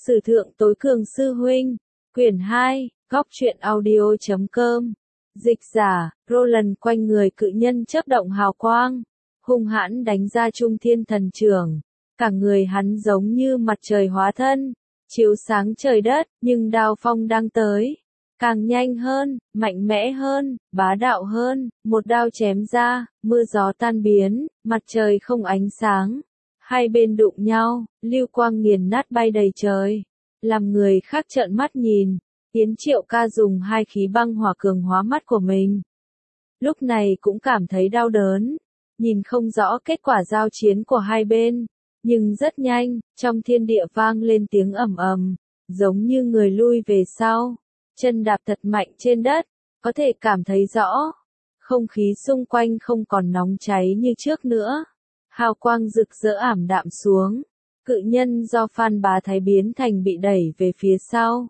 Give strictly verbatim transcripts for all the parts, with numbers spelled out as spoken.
Sử thượng tối cường sư huynh, quyển hai, góc truyện audio.com, dịch giả, Roland quanh người cự nhân chớp động hào quang, hung hãn đánh ra trung thiên thần trưởng, cả người hắn giống như mặt trời hóa thân, chiếu sáng trời đất, nhưng đao phong đang tới, càng nhanh hơn, mạnh mẽ hơn, bá đạo hơn, một đao chém ra, mưa gió tan biến, mặt trời không ánh sáng. Hai bên đụng nhau, lưu quang nghiền nát bay đầy trời, làm người khác trợn mắt nhìn. Yến Triệu Ca dùng hai khí băng hỏa cường hóa mắt của mình. Lúc này cũng cảm thấy đau đớn, nhìn không rõ kết quả giao chiến của hai bên, nhưng rất nhanh, trong thiên địa vang lên tiếng ầm ầm, giống như người lui về sau, chân đạp thật mạnh trên đất, có thể cảm thấy rõ, không khí xung quanh không còn nóng cháy như trước nữa. Hào quang rực rỡ ảm đạm xuống, cự nhân do Phan Bá Thái biến thành bị đẩy về phía sau.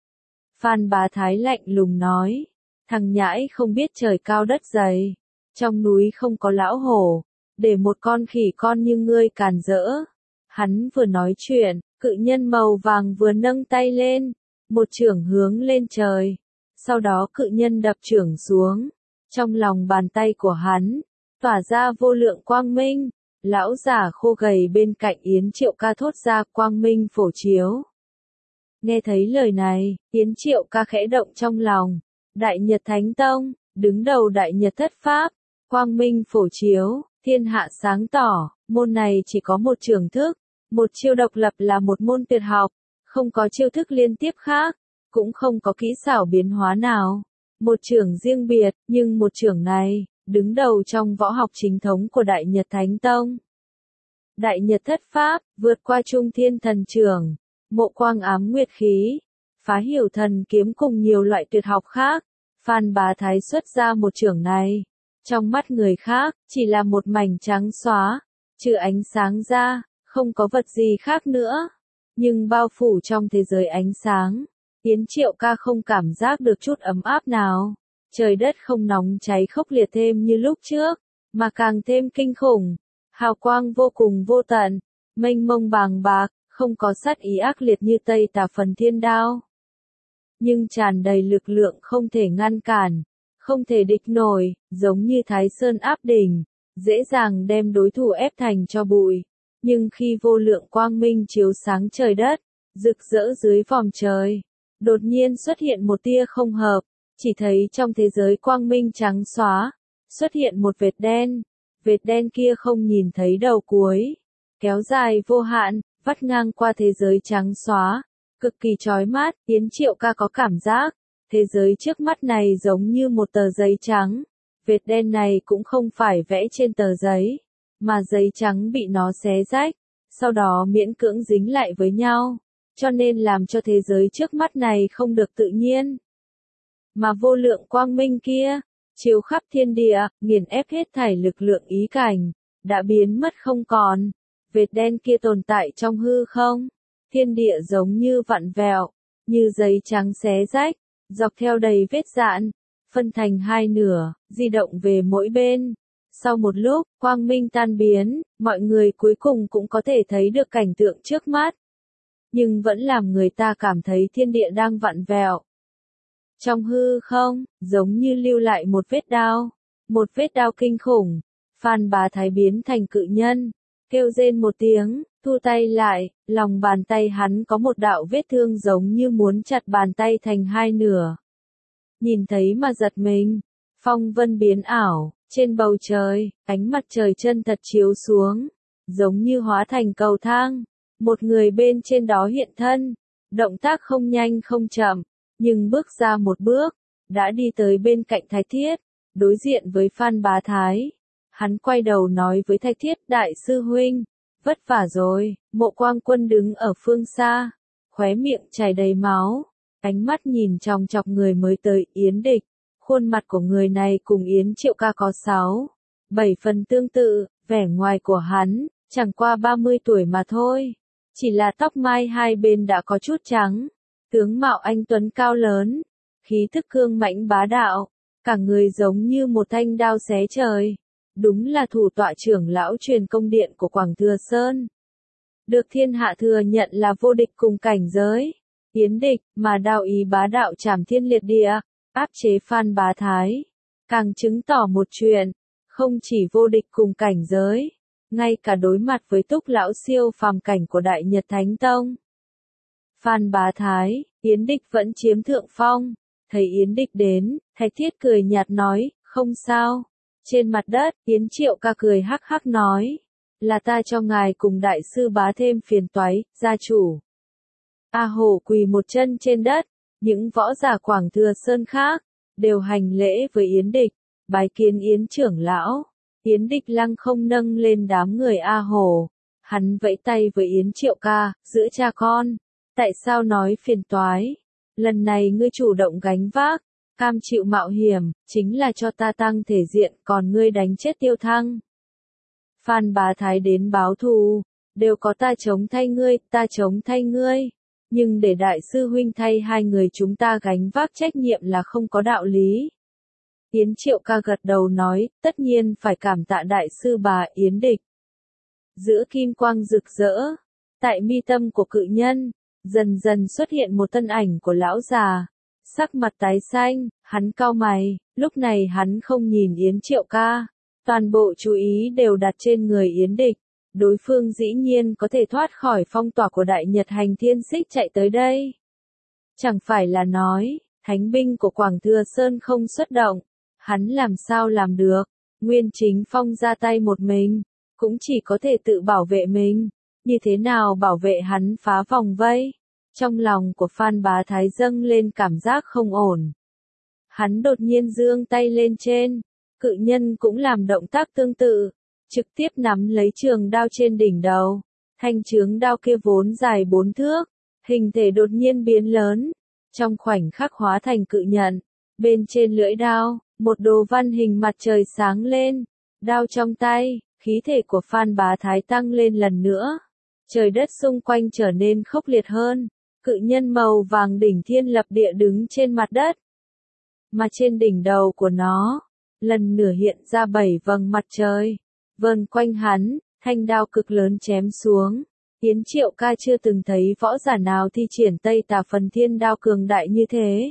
Phan Bá Thái lạnh lùng nói, thằng nhãi không biết trời cao đất dày, trong núi không có lão hổ, để một con khỉ con như ngươi càn rỡ. Hắn vừa nói chuyện, cự nhân màu vàng vừa nâng tay lên, một chưởng hướng lên trời, sau đó cự nhân đập chưởng xuống, trong lòng bàn tay của hắn, tỏa ra vô lượng quang minh. Lão giả khô gầy bên cạnh Yến Triệu Ca thốt ra quang minh phổ chiếu. Nghe thấy lời này, Yến Triệu Ca khẽ động trong lòng. Đại Nhật Thánh Tông, đứng đầu Đại Nhật Thất Pháp, quang minh phổ chiếu, thiên hạ sáng tỏ, môn này chỉ có một trường thức, một chiêu độc lập là một môn tuyệt học, không có chiêu thức liên tiếp khác, cũng không có kỹ xảo biến hóa nào. Một trường riêng biệt, nhưng một trường này, đứng đầu trong võ học chính thống của Đại Nhật Thánh Tông. Đại Nhật Thất Pháp, vượt qua trung thiên thần trưởng, mộ quang ám nguyệt khí, phá hiểu thần kiếm cùng nhiều loại tuyệt học khác. Phan Bá Thái xuất ra một chưởng này, trong mắt người khác, chỉ là một mảnh trắng xóa, trừ ánh sáng ra, không có vật gì khác nữa. Nhưng bao phủ trong thế giới ánh sáng, Yến Triệu Ca không cảm giác được chút ấm áp nào. Trời đất không nóng cháy khốc liệt thêm như lúc trước, mà càng thêm kinh khủng. Hào quang vô cùng vô tận, mênh mông bàng bạc, không có sát ý ác liệt như Tây Tà Phần Thiên Đao. Nhưng tràn đầy lực lượng không thể ngăn cản, không thể địch nổi, giống như Thái Sơn áp đỉnh, dễ dàng đem đối thủ ép thành cho bụi. Nhưng khi vô lượng quang minh chiếu sáng trời đất, rực rỡ dưới vòm trời, đột nhiên xuất hiện một tia không hợp. Chỉ thấy trong thế giới quang minh trắng xóa, xuất hiện một vệt đen, vệt đen kia không nhìn thấy đầu cuối, kéo dài vô hạn, vắt ngang qua thế giới trắng xóa, cực kỳ chói mắt. Yến Triệu Ca có cảm giác, thế giới trước mắt này giống như một tờ giấy trắng, vệt đen này cũng không phải vẽ trên tờ giấy, mà giấy trắng bị nó xé rách, sau đó miễn cưỡng dính lại với nhau, cho nên làm cho thế giới trước mắt này không được tự nhiên. Mà vô lượng quang minh kia, chiếu khắp thiên địa, nghiền ép hết thảy lực lượng ý cảnh, đã biến mất không còn. Vệt đen kia tồn tại trong hư không, thiên địa giống như vặn vẹo, như giấy trắng xé rách, dọc theo đầy vết rạn, phân thành hai nửa, di động về mỗi bên. Sau một lúc, quang minh tan biến, mọi người cuối cùng cũng có thể thấy được cảnh tượng trước mắt. Nhưng vẫn làm người ta cảm thấy thiên địa đang vặn vẹo. Trong hư không, giống như lưu lại một vết đao, một vết đao kinh khủng. Phan Bá Thái biến thành cự nhân, kêu rên một tiếng, thu tay lại, lòng bàn tay hắn có một đạo vết thương giống như muốn chặt bàn tay thành hai nửa. Nhìn thấy mà giật mình, phong vân biến ảo, trên bầu trời, ánh mặt trời chân thật chiếu xuống, giống như hóa thành cầu thang, một người bên trên đó hiện thân, động tác không nhanh không chậm. Nhưng bước ra một bước, đã đi tới bên cạnh Thái Thiết, đối diện với Phan Bá Thái. Hắn quay đầu nói với Thái Thiết, đại sư huynh, vất vả rồi. Mộ Quang Quân đứng ở phương xa, khóe miệng chảy đầy máu, ánh mắt nhìn chòng chọc người mới tới Yến Địch. Khuôn mặt của người này cùng Yến Triệu Ca có sáu, bảy phần tương tự, vẻ ngoài của hắn, chẳng qua ba mươi tuổi mà thôi. Chỉ là tóc mai hai bên đã có chút trắng. Tướng mạo anh tuấn cao lớn, khí thức cương mãnh bá đạo, cả người giống như một thanh đao xé trời. Đúng là thủ tọa trưởng lão truyền công điện của Quảng Thừa Sơn. được thiên hạ thừa nhận là vô địch cùng cảnh giới. Yến Địch, mà đạo ý bá đạo trảm thiên liệt địa, áp chế Phan Bá Thái. Càng chứng tỏ một chuyện, không chỉ vô địch cùng cảnh giới, ngay cả đối mặt với túc lão siêu phàm cảnh của Đại Nhật Thánh Tông. Phan Bá Thái, Yến Địch vẫn chiếm thượng phong, thấy Yến Địch đến, Thạch Thiết cười nhạt nói, không sao. Trên mặt đất, Yến Triệu Ca cười hắc hắc nói, là ta cho ngài cùng đại sư bá thêm phiền toái, gia chủ. A Hổ quỳ một chân trên đất, những võ giả Quảng Thừa Sơn khác, đều hành lễ với Yến Địch, bái kiến Yến trưởng lão. Yến Địch lăng không nâng lên đám người A Hổ, hắn vẫy tay với Yến Triệu Ca, giữa cha con, tại sao nói phiền toái, lần này ngươi chủ động gánh vác, cam chịu mạo hiểm, chính là cho ta tăng thể diện, còn ngươi đánh chết Tiêu Thăng. Phan Bá Thái đến báo thù, đều có ta chống thay ngươi, ta chống thay ngươi. Nhưng để đại sư huynh thay hai người chúng ta gánh vác trách nhiệm là không có đạo lý. Yến Triệu Ca gật đầu nói, tất nhiên phải cảm tạ đại sư bà Yến Địch. Giữa kim quang rực rỡ, tại mi tâm của cự nhân, dần dần xuất hiện một thân ảnh của lão già. Sắc mặt tái xanh, hắn cau mày, lúc này hắn không nhìn Yến Triệu Ca. Toàn bộ chú ý đều đặt trên người Yến Địch. Đối phương dĩ nhiên có thể thoát khỏi phong tỏa của Đại Nhật Hành Thiên Xích chạy tới đây. Chẳng phải là nói, thánh binh của Quảng Thừa Sơn không xuất động. Hắn làm sao làm được, Nguyên Chính Phong ra tay một mình, cũng chỉ có thể tự bảo vệ mình. Như thế nào bảo vệ hắn phá vòng vây? Trong lòng của Phan Bá Thái dâng lên cảm giác không ổn. Hắn đột nhiên giương tay lên trên, cự nhân cũng làm động tác tương tự, trực tiếp nắm lấy trường đao trên đỉnh đầu. Thanh chướng đao kia vốn dài bốn thước, hình thể đột nhiên biến lớn, trong khoảnh khắc hóa thành cự nhận. Bên trên lưỡi đao, một đồ văn hình mặt trời sáng lên, đao trong tay, khí thể của Phan Bá Thái tăng lên lần nữa. Trời đất xung quanh trở nên khốc liệt hơn, cự nhân màu vàng đỉnh thiên lập địa đứng trên mặt đất. Mà trên đỉnh đầu của nó, lần nữa hiện ra bảy vầng mặt trời, vờn quanh hắn, thanh đao cực lớn chém xuống. Yến Triệu Ca chưa từng thấy võ giả nào thi triển Tây Tà Phần Thiên đao cường đại như thế.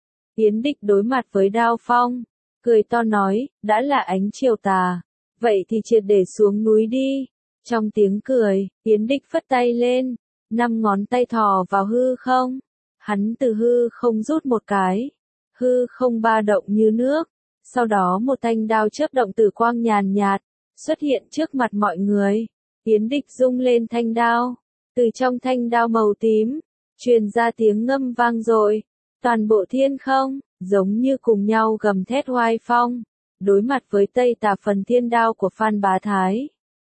Yến Địch đối mặt với đao phong, cười to nói, đã là ánh chiều tà, vậy thì triệt để xuống núi đi. Trong tiếng cười, Yến Địch phất tay lên, năm ngón tay thò vào hư không. Hắn từ hư không rút một cái, hư không ba động như nước. Sau đó một thanh đao chớp động tử quang nhàn nhạt, xuất hiện trước mặt mọi người. Yến Địch rung lên thanh đao, từ trong thanh đao màu tím, truyền ra tiếng ngâm vang dội. Toàn bộ thiên không, giống như cùng nhau gầm thét oai phong, đối mặt với Tây Tà Phần Thiên đao của Phan Bá Thái.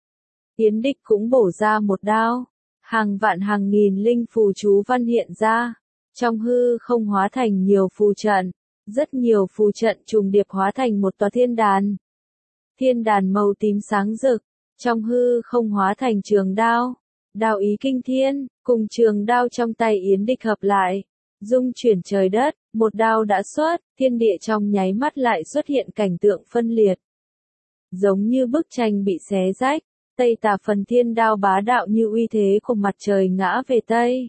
Yến Địch cũng bổ ra một đao, hàng vạn hàng nghìn linh phù chú văn hiện ra, trong hư không hóa thành nhiều phù trận, rất nhiều phù trận trùng điệp hóa thành một tòa thiên đàn. Thiên đàn màu tím sáng rực, trong hư không hóa thành trường đao, đao ý kinh thiên, cùng trường đao trong tay Yến Địch hợp lại. Dung chuyển trời đất, một đao đã xuất, thiên địa trong nháy mắt lại xuất hiện cảnh tượng phân liệt. Giống như bức tranh bị xé rách, Tây Tà Phần Thiên đao bá đạo như uy thế của mặt trời ngã về Tây.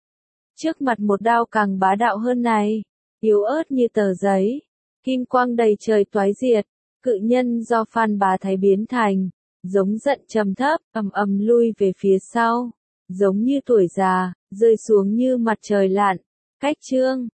Trước mặt một đao càng bá đạo hơn này, yếu ớt như tờ giấy, kim quang đầy trời toái diệt, cự nhân do Phan Bá Thái biến thành, giống giận trầm thấp, ầm ầm lui về phía sau, giống như tuổi già, rơi xuống như mặt trời lặn. Cách chương